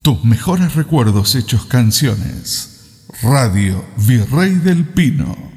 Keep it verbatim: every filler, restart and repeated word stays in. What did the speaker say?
Tus mejores recuerdos hechos canciones. Radio Virrey del Pino.